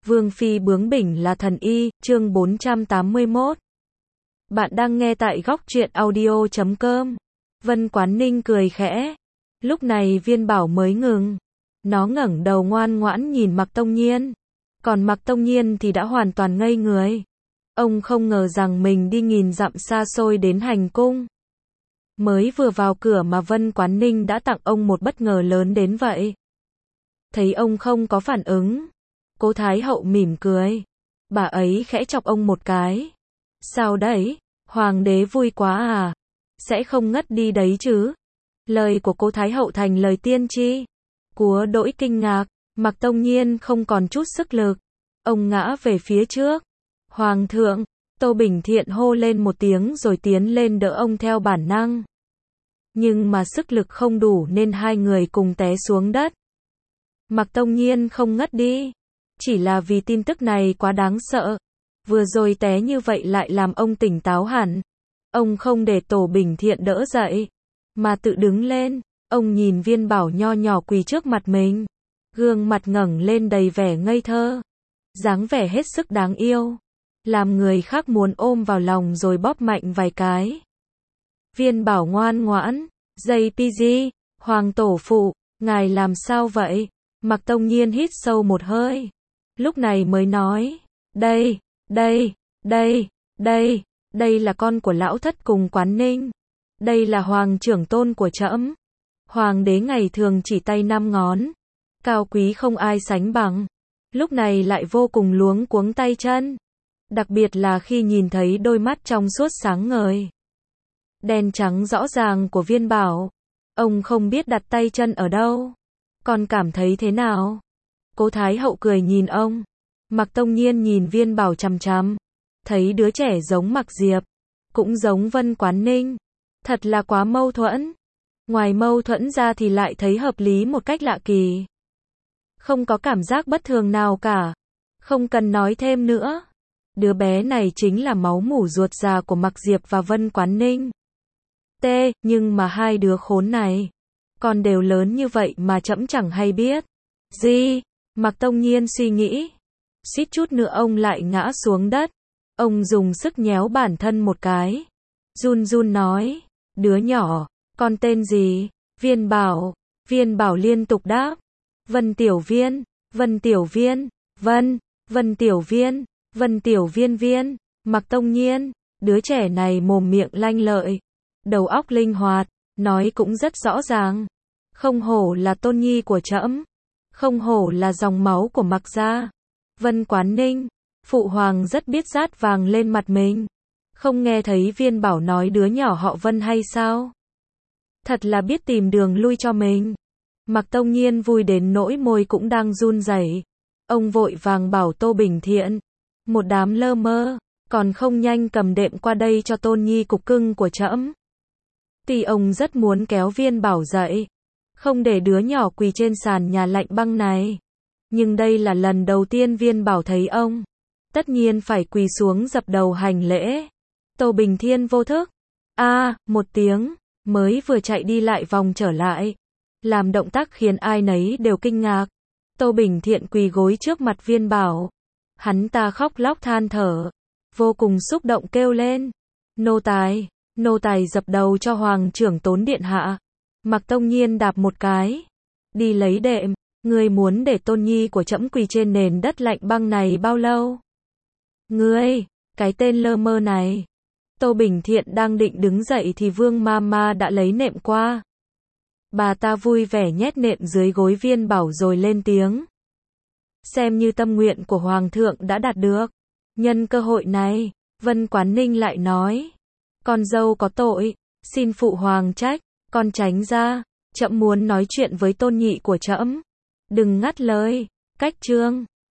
Vương phi bướng bỉnh là thần y, chương 481. Bạn đang nghe tại góc truyện audio.com. Vân Quán Ninh cười khẽ. Lúc này Viên Bảo mới ngừng. Nó ngẩng đầu ngoan ngoãn nhìn Mạc Tông Nhiên. Còn Mạc Tông Nhiên thì đã hoàn toàn ngây người. Ông không ngờ rằng mình đi nghìn dặm xa xôi đến hành cung. Mới vừa vào cửa mà Vân Quán Ninh đã tặng ông một bất ngờ lớn đến vậy. Thấy ông không có phản ứng, Cố Thái Hậu mỉm cười. Bà ấy khẽ chọc ông một cái. Sao đấy, Hoàng đế vui quá à? Sẽ không ngất đi đấy chứ? Lời của Cố Thái Hậu thành lời tiên tri. Cúa đỗi kinh ngạc, Mạc Tông Nhiên không còn chút sức lực. Ông ngã về phía trước. Hoàng thượng, Tô Bình Thiện hô lên một tiếng rồi tiến lên đỡ ông theo bản năng. Nhưng mà sức lực không đủ nên hai người cùng té xuống đất. Mạc Tông Nhiên không ngất đi. Chỉ là vì tin tức này quá đáng sợ. Vừa rồi té như vậy lại làm ông tỉnh táo hẳn. Ông không để Tô Bình Thiện đỡ dậy, mà tự đứng lên. Ông nhìn Viên Bảo nho nhỏ quỳ trước mặt mình. Gương mặt ngẩng lên đầy vẻ ngây thơ. Dáng vẻ hết sức đáng yêu. Làm người khác muốn ôm vào lòng rồi bóp mạnh vài cái. Viên Bảo ngoan ngoãn. JPG, Hoàng tổ phụ, ngài làm sao vậy? Mạc Tông Nhiên hít sâu một hơi. Lúc này mới nói. Đây là con của lão thất cùng Quán Ninh. Đây là hoàng trưởng tôn của trẫm. Hoàng đế ngày thường chỉ tay 5 ngón. Cao quý không ai sánh bằng. Lúc này lại vô cùng luống cuống tay chân. Đặc biệt là khi nhìn thấy đôi mắt trong suốt sáng ngời. Đen trắng rõ ràng của Viên Bảo. Ông không biết đặt tay chân ở đâu. Con cảm thấy thế nào? Cố Thái Hậu cười nhìn ông. Mạc Tông Nhiên nhìn Viên Bảo chằm chằm. Thấy đứa trẻ giống Mạc Diệp. Cũng giống Vân Quán Ninh. Thật là quá mâu thuẫn. Ngoài mâu thuẫn ra thì lại thấy hợp lý một cách lạ kỳ. Không có cảm giác bất thường nào cả. Không cần nói thêm nữa. Đứa bé này chính là máu mủ ruột già của Mạc Diệp và Vân Quán Ninh. Nhưng mà hai đứa khốn này. Còn đều lớn như vậy mà trẫm chẳng hay biết. Gì? Mạc Tông Nhiên suy nghĩ. Suýt chút nữa ông lại ngã xuống đất. Ông dùng sức nhéo bản thân một cái. Run run nói. Đứa nhỏ, con tên gì? Viên Bảo. Viên Bảo liên tục đáp. Vân Tiểu Viên, Vân Tiểu Viên, Vân Tiểu Viên, Vân Tiểu Viên. Mạc Tông Nhiên, đứa trẻ này mồm miệng lanh lợi. Đầu óc linh hoạt, nói cũng rất rõ ràng. Không hổ là tôn nhi của trẫm. Không hổ là dòng máu của Mạc gia. Vân Quán Ninh, phụ hoàng rất biết dát vàng lên mặt mình. Không nghe thấy Viên Bảo nói đứa nhỏ họ Vân hay sao? Thật là biết tìm đường lui cho mình. Mạc Tông Nhiên vui đến nỗi môi cũng đang run rẩy. Ông vội vàng bảo Tô Bình Thiện. Một đám lơ mơ, còn không nhanh cầm đệm qua đây cho tôn nhi cục cưng của trẫm. Tuy ông rất muốn kéo Viên Bảo dậy. Không để đứa nhỏ quỳ trên sàn nhà lạnh băng này. Nhưng đây là lần đầu tiên Viên Bảo thấy ông. Tất nhiên phải quỳ xuống dập đầu hành lễ. Tô Bình Thiên vô thức. Một tiếng, mới vừa chạy đi lại vòng trở lại. Làm động tác khiến ai nấy đều kinh ngạc. Tô Bình Thiện quỳ gối trước mặt Viên Bảo. Hắn ta khóc lóc than thở. Vô cùng xúc động kêu lên. Nô tài dập đầu cho Hoàng trưởng tốn điện hạ. Mạc Tông Nhiên đạp một cái. Đi lấy đệm. Ngươi muốn để tôn nhi của trẫm quỳ trên nền đất lạnh băng này bao lâu? Ngươi, cái tên lơ mơ này. Tô Bình Thiện đang định đứng dậy thì Vương Mama đã lấy nệm qua. Bà ta vui vẻ nhét nệm dưới gối Viên Bảo rồi lên tiếng. Xem như tâm nguyện của Hoàng thượng đã đạt được. Nhân cơ hội này, Vân Quán Ninh lại nói. Con dâu có tội, xin phụ hoàng trách, con tránh ra, trẫm muốn nói chuyện với tôn nhị của trẫm. Đừng ngắt lời, cách chương.